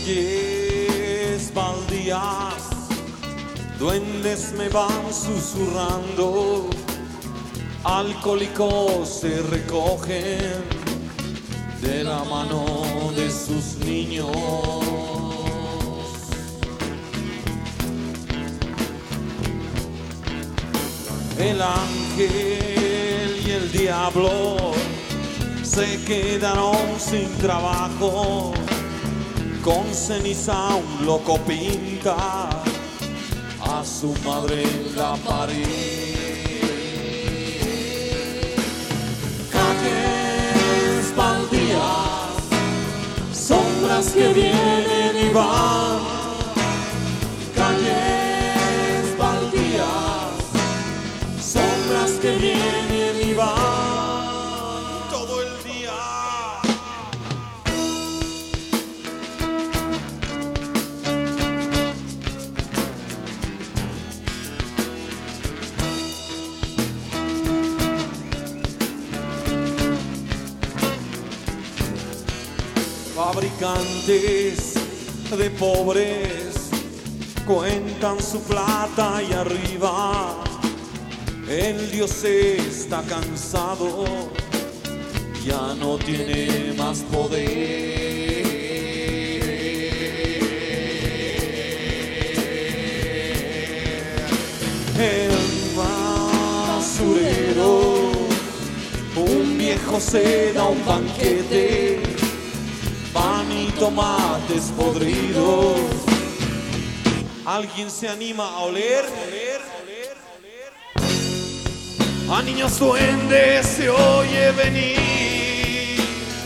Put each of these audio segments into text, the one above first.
calles baldías, duendes me van susurrando, alcohólicos se recogen de la mano de sus niños. El ángel y el diablo se quedaron sin trabajo, con ceniza un loco pinta a su madre en la pared. Calles baldías, sombras que vienen y van. Calles baldías, sombras que vienen y van todo el día. Fabricantes de pobres cuentan su plata y arriba el Dios está cansado, ya no tiene más poder. El basurero, un viejo se da un banquete, pan y tomates podridos. ¿Alguien se anima a oler? A niños duendes se oye venir,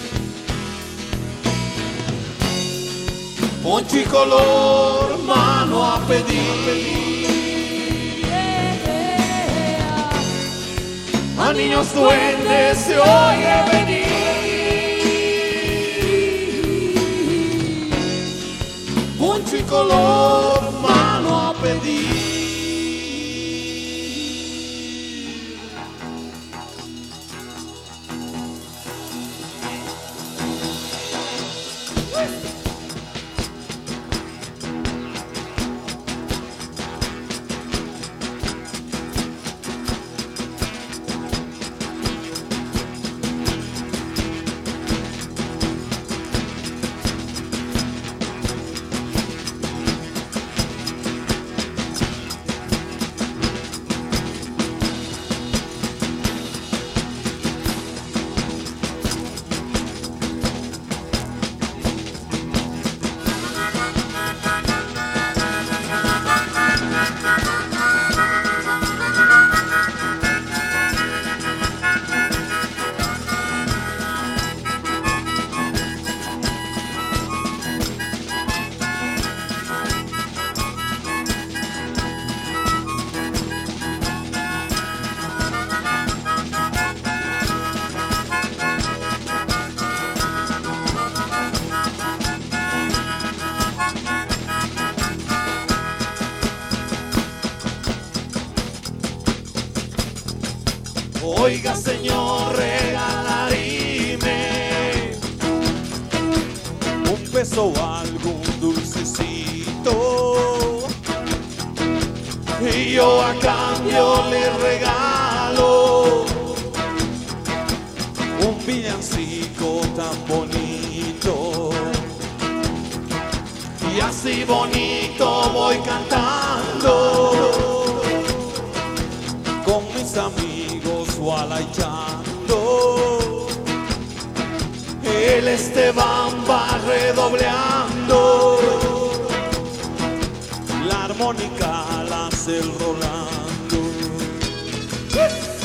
poncho y color, mano a pedir. A niños duendes se oye venir, poncho y color, mano a pedir. Oiga, señor, regalaríme un peso o algún dulcecito, y yo a cambio le regalo un villancico tan bonito. Y así bonito voy cantando con mis amigos gualaichando. El Esteban va redobleando, la armónica la hace el Rolando.